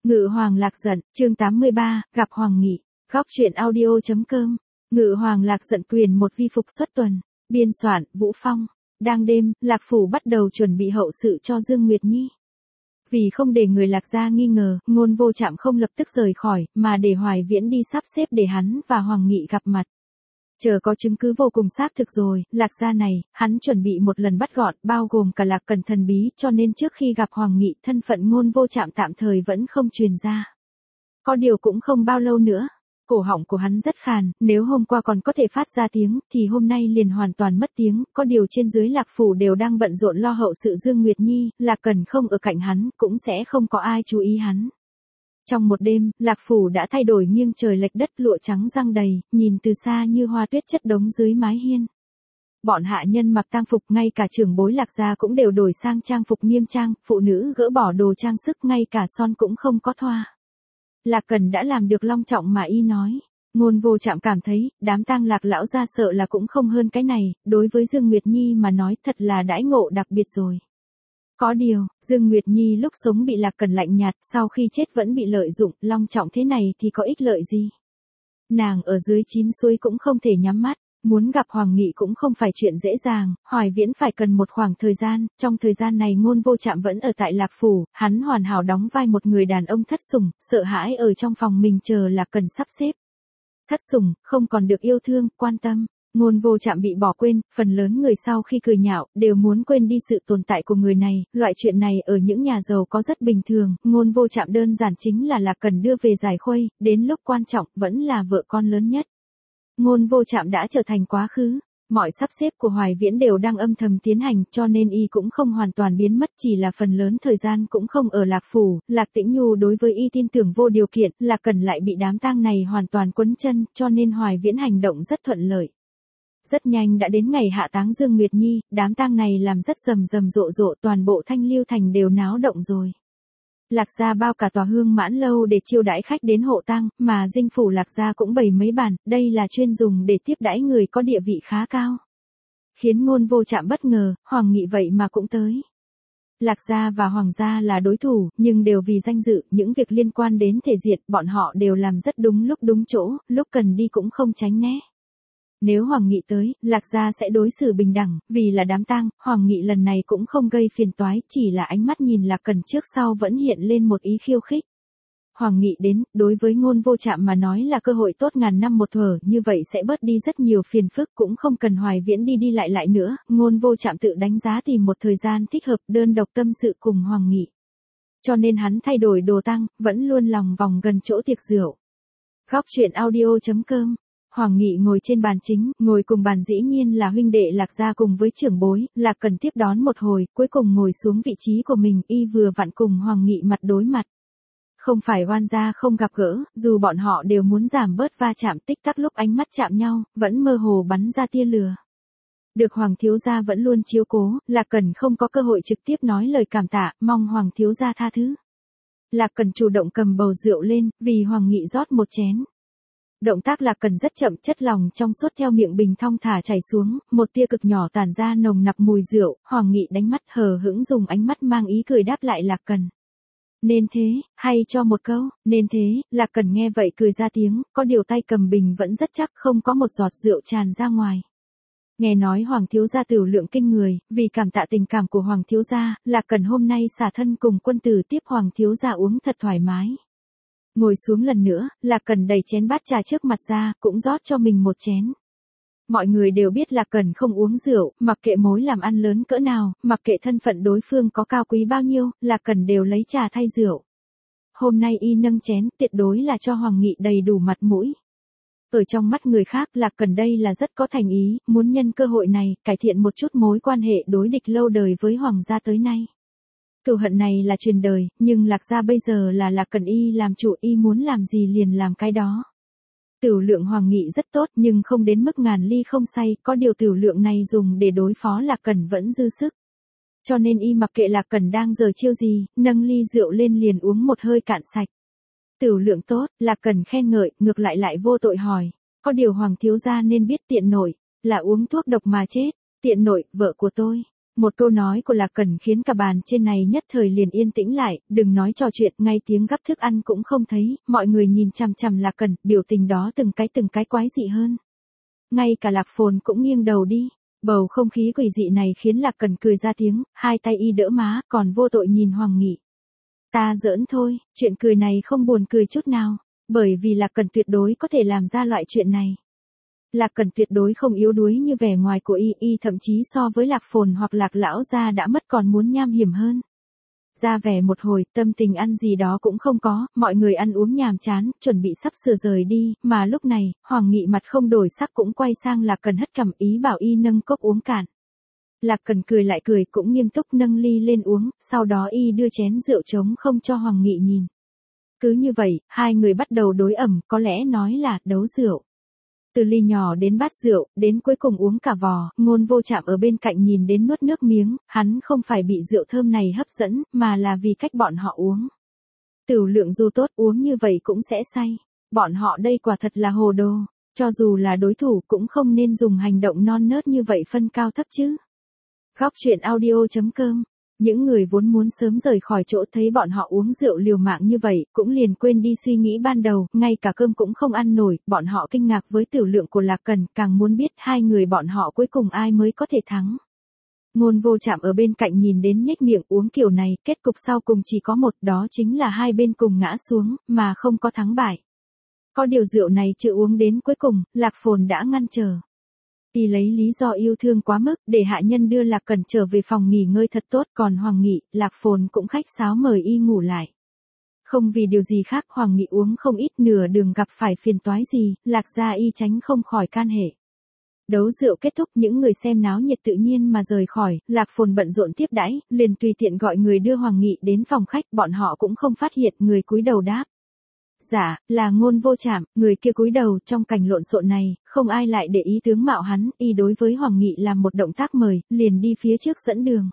Ngự Hoàng Lạc giận, chương 83, gặp Hoàng Nghị. Góc truyện audio.com. Ngự Hoàng Lạc giận quyền một vi phục xuất tuần. Biên soạn, Vũ Phong. Đang đêm, Lạc Phủ bắt đầu chuẩn bị hậu sự cho Dương Nguyệt Nhi. Vì không để người Lạc gia nghi ngờ, Ngôn Vô Trạm không lập tức rời khỏi, mà để Hoài Viễn đi sắp xếp để hắn và Hoàng Nghị gặp mặt. Chờ có chứng cứ vô cùng xác thực rồi, Lạc gia này, hắn chuẩn bị một lần bắt gọn, bao gồm cả Lạc Cẩn thần bí, cho nên trước khi gặp Hoàng Nghị, thân phận Ngôn Vô Trạm tạm thời vẫn không truyền ra. Có điều cũng không bao lâu nữa. Cổ họng của hắn rất khàn, nếu hôm qua còn có thể phát ra tiếng, thì hôm nay liền hoàn toàn mất tiếng, có điều trên dưới Lạc Phủ đều đang bận rộn lo hậu sự Dương Nguyệt Nhi, Lạc Cẩn không ở cạnh hắn, cũng sẽ không có ai chú ý hắn. Trong một đêm, Lạc Phủ đã thay đổi nghiêng trời lệch đất, lụa trắng răng đầy, nhìn từ xa như hoa tuyết chất đống dưới mái hiên. Bọn hạ nhân mặc tang phục, ngay cả trưởng bối Lạc gia cũng đều đổi sang trang phục nghiêm trang, phụ nữ gỡ bỏ đồ trang sức, ngay cả son cũng không có thoa. Lạc Cẩn đã làm được long trọng mà y nói. Ngôn Vô Trạm cảm thấy, đám tang Lạc lão gia sợ là cũng không hơn cái này, đối với Dương Nguyệt Nhi mà nói thật là đãi ngộ đặc biệt rồi. Có điều, Dương Nguyệt Nhi lúc sống bị Lạc Cẩn lạnh nhạt, sau khi chết vẫn bị lợi dụng, long trọng thế này thì có ích lợi gì. Nàng ở dưới 9 suối cũng không thể nhắm mắt, muốn gặp Hoàng Nghị cũng không phải chuyện dễ dàng, Hoài Viễn phải cần một khoảng thời gian, trong thời gian này Ngôn Vô Trạm vẫn ở tại Lạc Phủ, hắn hoàn hảo đóng vai một người đàn ông thất sủng, sợ hãi ở trong phòng mình chờ Lạc Cẩn sắp xếp. Thất sủng, không còn được yêu thương, quan tâm. Ngôn Vô Trạm bị bỏ quên, phần lớn người sau khi cười nhạo, đều muốn quên đi sự tồn tại của người này, loại chuyện này ở những nhà giàu có rất bình thường, Ngôn Vô Trạm đơn giản chính là Lạc Cẩn đưa về giải khuây, đến lúc quan trọng, vẫn là vợ con lớn nhất. Ngôn Vô Trạm đã trở thành quá khứ, mọi sắp xếp của Hoài Viễn đều đang âm thầm tiến hành, cho nên y cũng không hoàn toàn biến mất, chỉ là phần lớn thời gian cũng không ở Lạc Phủ, Lạc Tĩnh Nhu đối với y tin tưởng vô điều kiện, Lạc Cẩn lại bị đám tang này hoàn toàn quấn chân, cho nên Hoài Viễn hành động rất thuận lợi. Rất nhanh đã đến ngày hạ táng Dương Nguyệt Nhi, đám tang này làm rất rầm rầm rộ rộ, toàn bộ Thanh Liêu thành đều náo động rồi. Lạc gia bao cả tòa Hương Mãn lâu để chiêu đãi khách đến hộ tang, mà dinh phủ Lạc gia cũng bày mấy bàn, đây là chuyên dùng để tiếp đãi người có địa vị khá cao. Khiến Ngôn Vô Trạm bất ngờ, Hoàng Nghị vậy mà cũng tới. Lạc gia và Hoàng gia là đối thủ, nhưng đều vì danh dự, những việc liên quan đến thể diện, bọn họ đều làm rất đúng lúc đúng chỗ, lúc cần đi cũng không tránh né. Nếu Hoàng Nghị tới, Lạc gia sẽ đối xử bình đẳng, vì là đám tang, Hoàng Nghị lần này cũng không gây phiền toái, chỉ là ánh mắt nhìn Lạc Cẩn trước sau vẫn hiện lên một ý khiêu khích. Hoàng Nghị đến, đối với Ngôn Vô Trạm mà nói là cơ hội tốt ngàn năm một thuở, như vậy sẽ bớt đi rất nhiều phiền phức, cũng không cần Hoài Viễn đi lại nữa, Ngôn Vô Trạm tự đánh giá tìm một thời gian thích hợp đơn độc tâm sự cùng Hoàng Nghị. Cho nên hắn thay đổi đồ tang, vẫn luôn lòng vòng gần chỗ tiệc rượu. Góc truyện audio.com. Hoàng Nghị ngồi trên bàn chính, ngồi cùng bàn dĩ nhiên là huynh đệ Lạc gia cùng với trưởng bối, Lạc Cẩn tiếp đón một hồi, cuối cùng ngồi xuống vị trí của mình, y vừa vặn cùng Hoàng Nghị mặt đối mặt. Không phải oan gia không gặp gỡ, dù bọn họ đều muốn giảm bớt va chạm, tích tắc lúc ánh mắt chạm nhau, vẫn mơ hồ bắn ra tia lửa. Được Hoàng thiếu gia vẫn luôn chiếu cố, Lạc Cẩn không có cơ hội trực tiếp nói lời cảm tạ, mong Hoàng thiếu gia tha thứ. Lạc Cẩn chủ động cầm bầu rượu lên, vì Hoàng Nghị rót một chén. Động tác Lạc Cẩn rất chậm, chất lòng trong suốt theo miệng bình thong thả chảy xuống, một tia cực nhỏ tản ra nồng nặc mùi rượu, Hoàng Nghị đánh mắt hờ hững dùng ánh mắt mang ý cười đáp lại Lạc Cẩn. Nên thế, hay cho một câu, nên thế, Lạc Cẩn nghe vậy cười ra tiếng, có điều tay cầm bình vẫn rất chắc, không có một giọt rượu tràn ra ngoài. Nghe nói Hoàng thiếu gia tửu lượng kinh người, vì cảm tạ tình cảm của Hoàng thiếu gia, Lạc Cẩn hôm nay xả thân cùng quân tử tiếp Hoàng thiếu gia uống thật thoải mái. Ngồi xuống lần nữa, Lạc Cẩn đẩy chén bát trà trước mặt ra, cũng rót cho mình một chén. Mọi người đều biết Lạc Cẩn không uống rượu, mặc kệ mối làm ăn lớn cỡ nào, mặc kệ thân phận đối phương có cao quý bao nhiêu, Lạc Cẩn đều lấy trà thay rượu. Hôm nay y nâng chén, tuyệt đối là cho Hoàng Nghị đầy đủ mặt mũi. Ở trong mắt người khác, Lạc Cẩn đây là rất có thành ý, muốn nhân cơ hội này, cải thiện một chút mối quan hệ đối địch lâu đời với Hoàng gia tới nay. Cừu hận này là truyền đời, nhưng Lạc gia bây giờ là Lạc Cẩn y làm chủ, y muốn làm gì liền làm cái đó. Tửu lượng Hoàng Nghị rất tốt nhưng không đến mức ngàn ly không say, có điều tửu lượng này dùng để đối phó Lạc Cẩn vẫn dư sức. Cho nên y mặc kệ Lạc Cẩn đang giở chiêu gì, nâng ly rượu lên liền uống một hơi cạn sạch. Tửu lượng tốt, Lạc Cẩn khen ngợi, ngược lại vô tội hỏi, có điều Hoàng thiếu gia nên biết tiện nội, là uống thuốc độc mà chết, tiện nội, vợ của tôi. Một câu nói của Lạc Cẩn khiến cả bàn trên này nhất thời liền yên tĩnh lại, đừng nói trò chuyện, ngay tiếng gắp thức ăn cũng không thấy, mọi người nhìn chằm chằm Lạc Cẩn, biểu tình đó từng cái quái dị hơn. Ngay cả Lạc Phồn cũng nghiêng đầu đi, bầu không khí quỷ dị này khiến Lạc Cẩn cười ra tiếng, hai tay y đỡ má, còn vô tội nhìn Hoàng Nghị. Ta giỡn thôi, chuyện cười này không buồn cười chút nào, bởi vì Lạc Cẩn tuyệt đối có thể làm ra loại chuyện này. Lạc Cẩn tuyệt đối không yếu đuối như vẻ ngoài của y thậm chí so với Lạc Phồn hoặc Lạc lão gia đã mất còn muốn nham hiểm hơn. Ra vẻ một hồi, tâm tình ăn gì đó cũng không có, mọi người ăn uống nhàm chán, chuẩn bị sắp sửa rời đi, mà lúc này, Hoàng Nghị mặt không đổi sắc cũng quay sang Lạc Cẩn hất cằm ý bảo y nâng cốc uống cạn. Lạc Cẩn cười lại cười cũng nghiêm túc nâng ly lên uống, sau đó y đưa chén rượu trống không cho Hoàng Nghị nhìn. Cứ như vậy, hai người bắt đầu đối ẩm, có lẽ nói là đấu rượu. Từ ly nhỏ đến bát rượu, đến cuối cùng uống cả vò, Ngôn Vô Trạm ở bên cạnh nhìn đến nuốt nước miếng, hắn không phải bị rượu thơm này hấp dẫn, mà là vì cách bọn họ uống. Tửu lượng dù tốt uống như vậy cũng sẽ say. Bọn họ đây quả thật là hồ đồ, cho dù là đối thủ cũng không nên dùng hành động non nớt như vậy phân cao thấp chứ. Góc truyện audio.com. Những người vốn muốn sớm rời khỏi chỗ thấy bọn họ uống rượu liều mạng như vậy, cũng liền quên đi suy nghĩ ban đầu, ngay cả cơm cũng không ăn nổi, bọn họ kinh ngạc với tửu lượng của Lạc Cẩn, càng muốn biết hai người bọn họ cuối cùng ai mới có thể thắng. Ngôn Vô Trạm ở bên cạnh nhìn đến nhếch miệng uống kiểu này, kết cục sau cùng chỉ có một, đó chính là hai bên cùng ngã xuống, mà không có thắng bại. Có điều rượu này chưa uống đến cuối cùng, Lạc Phồn đã ngăn trở. Y lấy lý do yêu thương quá mức, để hạ nhân đưa Lạc Cẩn trở về phòng nghỉ ngơi thật tốt, còn Hoàng Nghị, Lạc Phồn cũng khách sáo mời y ngủ lại. Không vì điều gì khác, Hoàng Nghị uống không ít, nửa đường gặp phải phiền toái gì, Lạc gia y tránh không khỏi can hệ. Đấu rượu kết thúc, những người xem náo nhiệt tự nhiên mà rời khỏi, Lạc Phồn bận rộn tiếp đãi, liền tùy tiện gọi người đưa Hoàng Nghị đến phòng khách, bọn họ cũng không phát hiện, người cúi đầu đáp. Dạ, là Ngôn Vô Trạm, người kia cúi đầu, trong cảnh lộn xộn này, không ai lại để ý tướng mạo hắn, y đối với Hoàng Nghị làm một động tác mời, liền đi phía trước dẫn đường.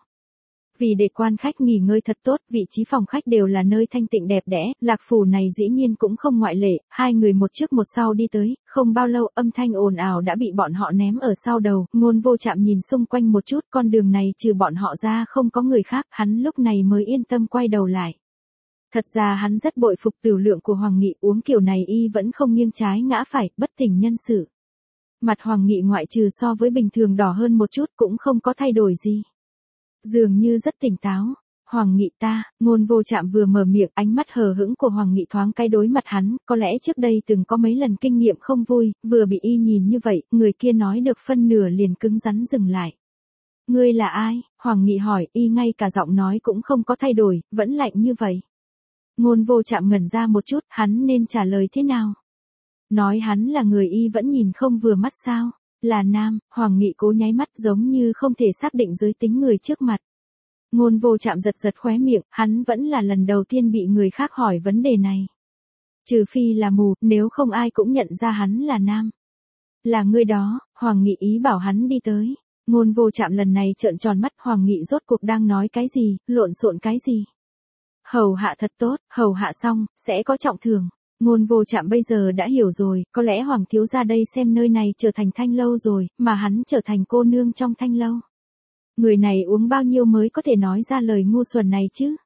Vì để quan khách nghỉ ngơi thật tốt, vị trí phòng khách đều là nơi thanh tịnh đẹp đẽ, Lạc phủ này dĩ nhiên cũng không ngoại lệ, hai người một trước một sau đi tới, không bao lâu âm thanh ồn ào đã bị bọn họ ném ở sau đầu, Ngôn Vô Trạm nhìn xung quanh một chút, con đường này trừ bọn họ ra không có người khác, hắn lúc này mới yên tâm quay đầu lại. Thật ra hắn rất bội phục tửu lượng của Hoàng Nghị, uống kiểu này y vẫn không nghiêng trái ngã phải, bất tỉnh nhân sự. Mặt Hoàng Nghị ngoại trừ so với bình thường đỏ hơn một chút cũng không có thay đổi gì. Dường như rất tỉnh táo. Hoàng Nghị ta, Ngôn Vô Trạm vừa mở miệng, ánh mắt hờ hững của Hoàng Nghị thoáng cái đối mặt hắn, có lẽ trước đây từng có mấy lần kinh nghiệm không vui, vừa bị y nhìn như vậy, người kia nói được phân nửa liền cứng rắn dừng lại. Ngươi là ai? Hoàng Nghị hỏi, y ngay cả giọng nói cũng không có thay đổi, vẫn lạnh như vậy. Ngôn Vô Trạm ngẩn ra một chút, hắn nên trả lời thế nào? Nói hắn là người y vẫn nhìn không vừa mắt sao? Là nam, Hoàng Nghị cố nháy mắt giống như không thể xác định giới tính người trước mặt. Ngôn Vô Trạm giật giật khóe miệng, hắn vẫn là lần đầu tiên bị người khác hỏi vấn đề này. Trừ phi là mù, nếu không ai cũng nhận ra hắn là nam. Là người đó, Hoàng Nghị ý bảo hắn đi tới. Ngôn Vô Trạm lần này trợn tròn mắt, Hoàng Nghị rốt cuộc đang nói cái gì, lộn xộn cái gì. Hầu hạ thật tốt, hầu hạ xong, sẽ có trọng thưởng. Ngôn Vô Trạm bây giờ đã hiểu rồi, có lẽ Hoàng thiếu gia đây xem nơi này trở thành thanh lâu rồi, mà hắn trở thành cô nương trong thanh lâu. Người này uống bao nhiêu mới có thể nói ra lời ngu xuẩn này chứ?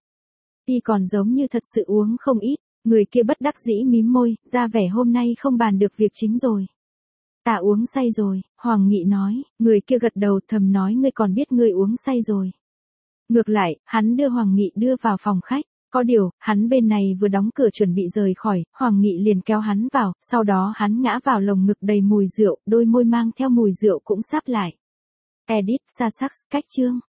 Y còn giống như thật sự uống không ít, người kia bất đắc dĩ mím môi, ra vẻ hôm nay không bàn được việc chính rồi. Ta uống say rồi, Hoàng Nghị nói, người kia gật đầu thầm nói ngươi còn biết ngươi uống say rồi. Ngược lại, hắn đưa Hoàng Nghị đưa vào phòng khách. Có điều, hắn bên này vừa đóng cửa chuẩn bị rời khỏi, Hoàng Nghị liền kéo hắn vào, sau đó hắn ngã vào lồng ngực đầy mùi rượu, đôi môi mang theo mùi rượu cũng sáp lại. Edit, Sasax, cách chương.